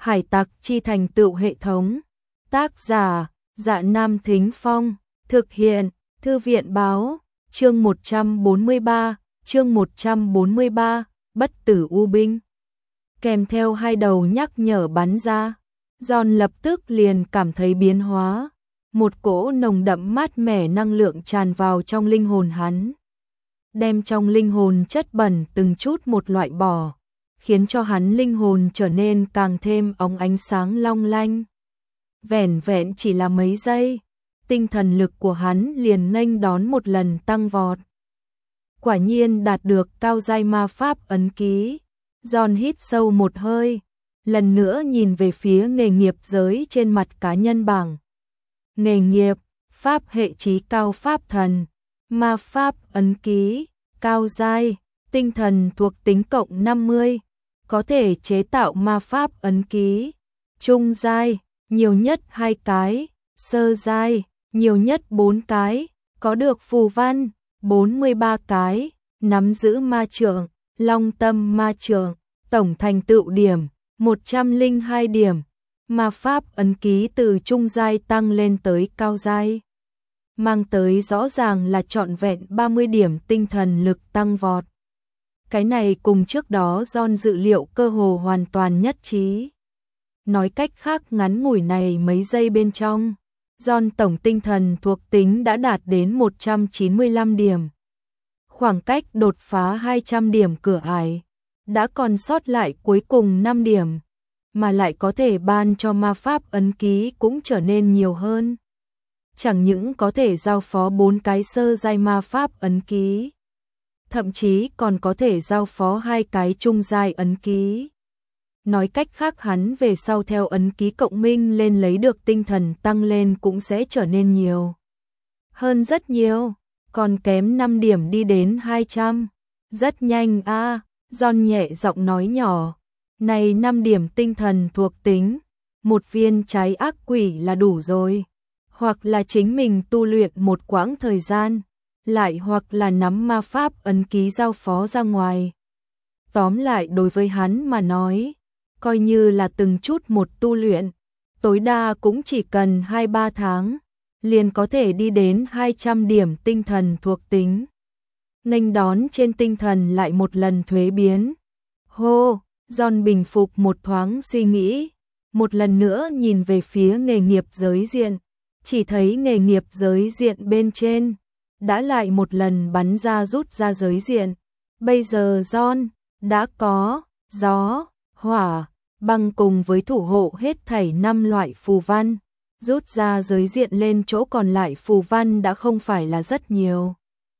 Hải tặc chi thành tựu hệ thống. Tác giả, Dạ Nam Thính Phong. Thực hiện, Thư viện báo. Chương 143, Bất tử U binh. Kèm theo hai đầu nhắc nhở bắn ra, John lập tức liền cảm thấy biến hóa. Một cỗ nồng đậm mát mẻ năng lượng tràn vào trong linh hồn hắn, đem trong linh hồn chất bẩn từng chút một loại bỏ, khiến cho hắn linh hồn trở nên càng thêm óng ánh sáng long lanh. Vẻn vẹn chỉ là mấy giây, tinh thần lực của hắn liền nghênh đón một lần tăng vọt. Quả nhiên đạt được cao giai ma pháp ấn ký. John hít sâu một hơi, lần nữa nhìn về phía nghề nghiệp giới trên mặt cá nhân bảng. Nghề nghiệp, pháp hệ chí cao pháp thần, ma pháp ấn ký, cao giai, tinh thần thuộc tính cộng 50, có thể chế tạo ma pháp ấn ký. Trung giai, nhiều nhất 2 cái, sơ giai, nhiều nhất 4 cái, có được phù văn, 43 cái, nắm giữ ma trượng, long tâm ma trượng, tổng thành tựu điểm, 102 điểm. Ma pháp ấn ký từ trung giai tăng lên tới cao giai, mang tới rõ ràng là trọn vẹn 30 điểm tinh thần lực tăng vọt. Cái này cùng trước đó John dự liệu cơ hồ hoàn toàn nhất trí. Nói cách khác, ngắn ngủi này mấy giây bên trong, John tổng tinh thần thuộc tính đã đạt đến 195 điểm. Khoảng cách đột phá 200 điểm cửa ải, đã còn sót lại cuối cùng 5 điểm, mà lại có thể ban cho ma pháp ấn ký cũng trở nên nhiều hơn. Chẳng những có thể giao phó 4 cái sơ giai ma pháp ấn ký, thậm chí còn có thể giao phó 2 cái trung giai ấn ký. Nói cách khác, hắn về sau theo ấn ký cộng minh lên lấy được tinh thần tăng lên cũng sẽ trở nên nhiều hơn rất nhiều, còn kém 5 điểm đi đến 200. Rất nhanh a, John nhẹ giọng nói nhỏ. Này 5 điểm tinh thần thuộc tính, một viên trái ác quỷ là đủ rồi. Hoặc là chính mình tu luyện một quãng thời gian, lại hoặc là nắm ma pháp ấn ký giao phó ra ngoài. Tóm lại đối với hắn mà nói, coi như là từng chút một tu luyện, tối đa cũng chỉ cần 2-3 tháng, liền có thể đi đến 200 điểm tinh thần thuộc tính. Nghênh đón trên tinh thần lại một lần thuế biến. Hô! John bình phục một thoáng suy nghĩ, một lần nữa nhìn về phía nghề nghiệp giới diện, chỉ thấy nghề nghiệp giới diện bên trên đã lại một lần bắn ra rút ra giới diện. Bây giờ John đã có gió, hỏa, băng cùng với thủ hộ hết thảy 5 loại phù văn, rút ra giới diện lên chỗ còn lại phù văn đã không phải là rất nhiều.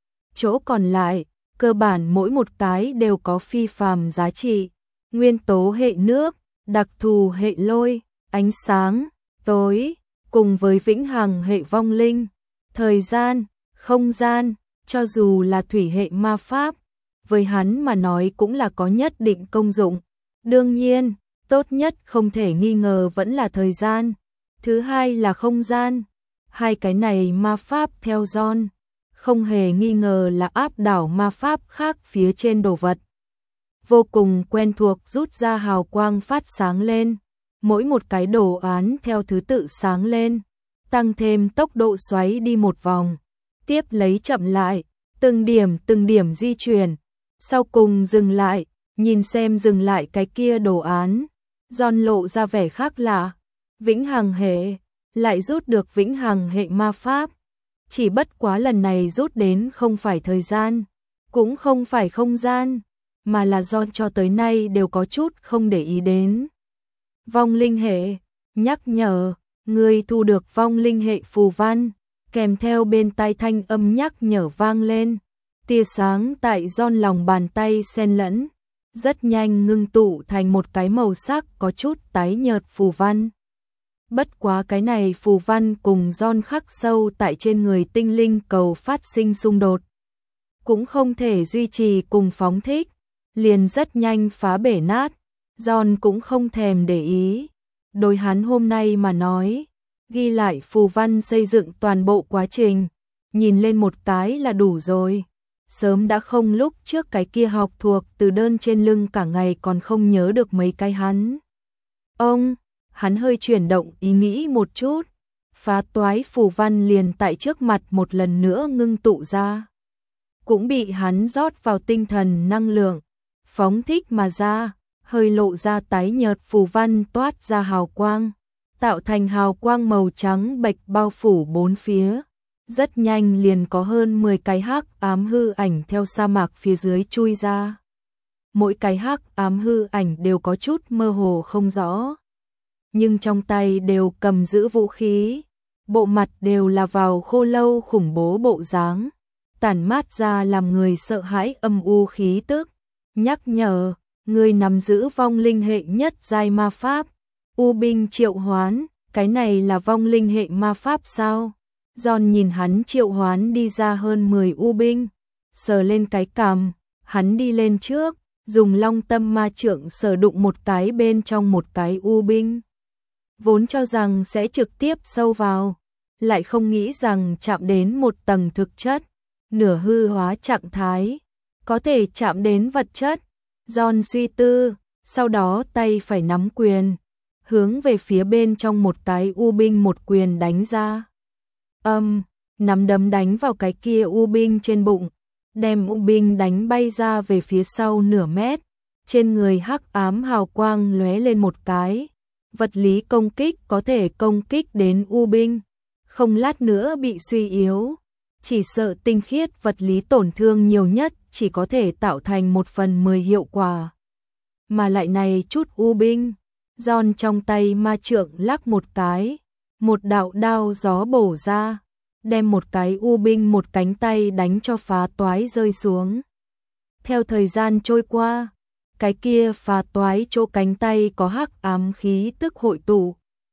Chỗ còn lại, cơ bản mỗi một cái đều có phi phàm giá trị. Nguyên tố hệ nước, đặc thù hệ lôi, ánh sáng, tối, cùng với vĩnh hằng hệ vong linh, thời gian, không gian, cho dù là thủy hệ ma pháp, với hắn mà nói cũng là có nhất định công dụng. Đương nhiên, tốt nhất không thể nghi ngờ vẫn là thời gian, thứ hai là không gian. Hai cái này ma pháp theo John, không hề nghi ngờ là áp đảo ma pháp khác phía trên đồ vật. Vô cùng quen thuộc, rút ra hào quang phát sáng lên, mỗi một cái đồ án theo thứ tự sáng lên, tăng thêm tốc độ xoáy đi một vòng, tiếp lấy chậm lại, từng điểm di chuyển, sau cùng dừng lại, nhìn xem dừng lại cái kia đồ án, John lộ ra vẻ khác lạ. Vĩnh hằng hệ, lại rút được vĩnh hằng hệ ma pháp, chỉ bất quá lần này rút đến không phải thời gian, cũng không phải không gian, mà là John cho tới nay đều có chút không để ý đến. Vong linh hệ, nhắc nhở, người thu được vong linh hệ phù văn, kèm theo bên tai thanh âm nhắc nhở vang lên. Tia sáng tại John lòng bàn tay xen lẫn, rất nhanh ngưng tụ thành một cái màu sắc có chút tái nhợt phù văn. Bất quá cái này phù văn cùng John khắc sâu tại trên người tinh linh cầu phát sinh xung đột, cũng không thể duy trì cùng phóng thích, liền rất nhanh phá bể nát. John cũng không thèm để ý, đối hắn hôm nay mà nói, ghi lại phù văn xây dựng toàn bộ quá trình, nhìn lên một cái là đủ rồi. Sớm đã không lúc trước cái kia học thuộc từ đơn trên lưng cả ngày còn không nhớ được mấy cái hắn Ông, hắn hơi chuyển động ý nghĩ một chút, phá toái phù văn liền tại trước mặt một lần nữa ngưng tụ ra. Cũng bị hắn rót vào tinh thần năng lượng, phóng thích mà ra, hơi lộ ra tái nhợt phù văn toát ra hào quang, tạo thành hào quang màu trắng bệch bao phủ bốn phía. Rất nhanh liền có hơn 10 cái hắc ám hư ảnh theo sa mạc phía dưới chui ra. Mỗi cái hắc ám hư ảnh đều có chút mơ hồ không rõ, nhưng trong tay đều cầm giữ vũ khí, bộ mặt đều là vào khô lâu khủng bố bộ dáng, tản mát ra làm người sợ hãi âm u khí tức. Nhắc nhở, người nắm giữ vong linh hệ nhất giai ma pháp, U binh triệu hoán, cái này là vong linh hệ ma pháp sao? John nhìn hắn triệu hoán đi ra hơn 10 U binh, sờ lên cái cằm, hắn đi lên trước, dùng long tâm ma trượng sờ đụng một cái bên trong một cái U binh. Vốn cho rằng sẽ trực tiếp sâu vào, lại không nghĩ rằng chạm đến một tầng thực chất, nửa hư hóa trạng thái, có thể chạm đến vật chất. John suy tư, sau đó tay phải nắm quyền, hướng về phía bên trong một cái U binh một quyền đánh ra. Nắm đấm đánh vào cái kia U binh trên bụng, đem U binh đánh bay ra về phía sau nửa mét, trên người hắc ám hào quang lóe lên một cái, vật lý công kích có thể công kích đến U binh, không lát nữa bị suy yếu, chỉ sợ tinh khiết vật lý tổn thương nhiều nhất chỉ có thể tạo thành 1/10 hiệu quả. Mà lại này chút U binh, John trong tay ma trượng lắc một cái, một đạo đao gió bổ ra, đem một cái U binh một cánh tay đánh cho phá toái rơi xuống. Theo thời gian trôi qua, cái kia phá toái chỗ cánh tay có hắc ám khí tức hội tụ,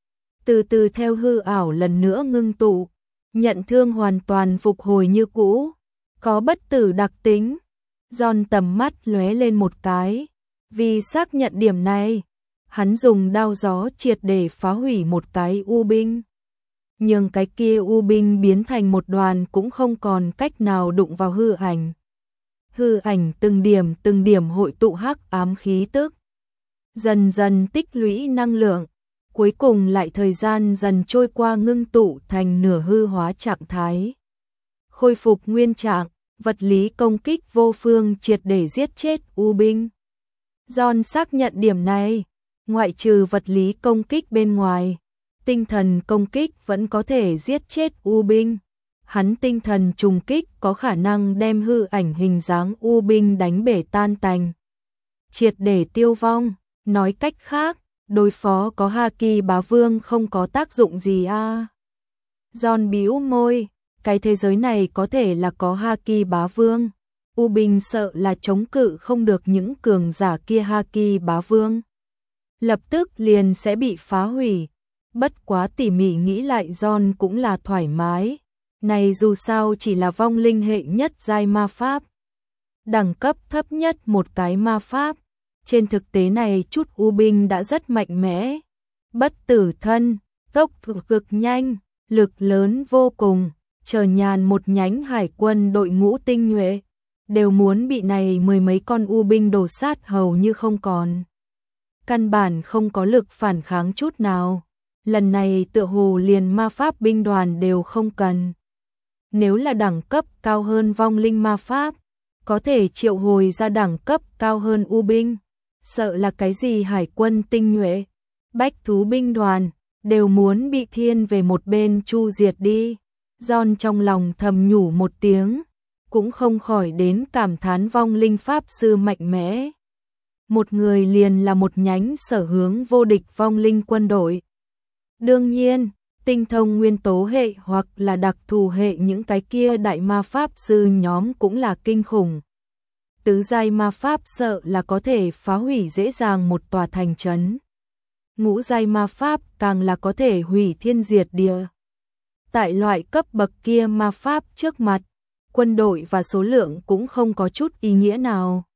từ từ theo hư ảo lần nữa ngưng tụ, nhận thương hoàn toàn phục hồi như cũ, có bất tử đặc tính. John tầm mắt lóe lên một cái, vì xác nhận điểm này, hắn dùng đao gió triệt để phá hủy một cái U binh. Nhưng cái kia U binh biến thành một đoàn cũng không còn cách nào đụng vào hư ảnh. Hư ảnh từng điểm hội tụ hắc ám khí tức, dần dần tích lũy năng lượng, cuối cùng lại thời gian dần trôi qua ngưng tụ thành nửa hư hóa trạng thái. Khôi phục nguyên trạng, vật lý công kích vô phương triệt để giết chết U binh. John xác nhận điểm này, ngoại trừ vật lý công kích bên ngoài, tinh thần công kích vẫn có thể giết chết U binh. Hắn tinh thần trùng kích có khả năng đem hư ảnh hình dáng U binh đánh bể tan tành, triệt để tiêu vong. Nói cách khác, đối phó có Haki bá vương không có tác dụng gì a. John bĩu môi, cái thế giới này có thể là có Haki bá vương, U binh sợ là chống cự không được những cường giả kia Haki bá vương, lập tức liền sẽ bị phá hủy. Bất quá tỉ mỉ nghĩ lại John cũng là thoải mái, này dù sao chỉ là vong linh hệ nhất giai ma pháp, đẳng cấp thấp nhất một cái ma pháp. Trên thực tế này chút U binh đã rất mạnh mẽ, bất tử thân, tốc độ cực nhanh, lực lớn vô cùng, chờ nhàn một nhánh hải quân đội ngũ tinh nhuệ, đều muốn bị này 10 mấy con U binh đổ sát hầu như không còn. Căn bản không có lực phản kháng chút nào, lần này tựa hồ liền ma pháp binh đoàn đều không cần. Nếu là đẳng cấp cao hơn vong linh ma pháp, có thể triệu hồi ra đẳng cấp cao hơn U binh, sợ là cái gì hải quân tinh nhuệ, bách thú binh đoàn, đều muốn bị thiên về một bên chu diệt đi. John trong lòng thầm nhủ một tiếng, cũng không khỏi đến cảm thán vong linh pháp sư mạnh mẽ. Một người liền là một nhánh sở hướng vô địch vong linh quân đội. Đương nhiên, tinh thông nguyên tố hệ hoặc là đặc thù hệ những cái kia đại ma pháp sư nhóm cũng là kinh khủng. Tứ giai ma pháp sợ là có thể phá hủy dễ dàng một tòa thành trấn. Ngũ giai ma pháp càng là có thể hủy thiên diệt địa. Tại loại cấp bậc kia ma pháp trước mặt, quân đội và số lượng cũng không có chút ý nghĩa nào.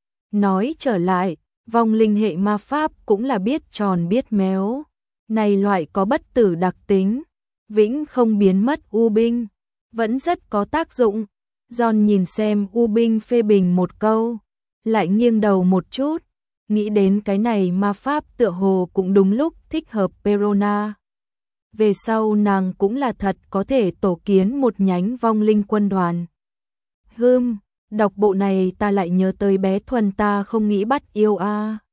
Nói trở lại, vong linh hệ ma pháp cũng là biết tròn biết méo. Này loại có bất tử đặc tính, vĩnh không biến mất U binh, vẫn rất có tác dụng. John nhìn xem U binh phê bình một câu, lại nghiêng đầu một chút, nghĩ đến cái này ma pháp tựa hồ cũng đúng lúc thích hợp Perona. Về sau nàng cũng là thật có thể tổ kiến một nhánh vong linh quân đoàn. Đọc bộ này ta lại nhớ tới bé Thuần ta không nghĩ bắt yêu a.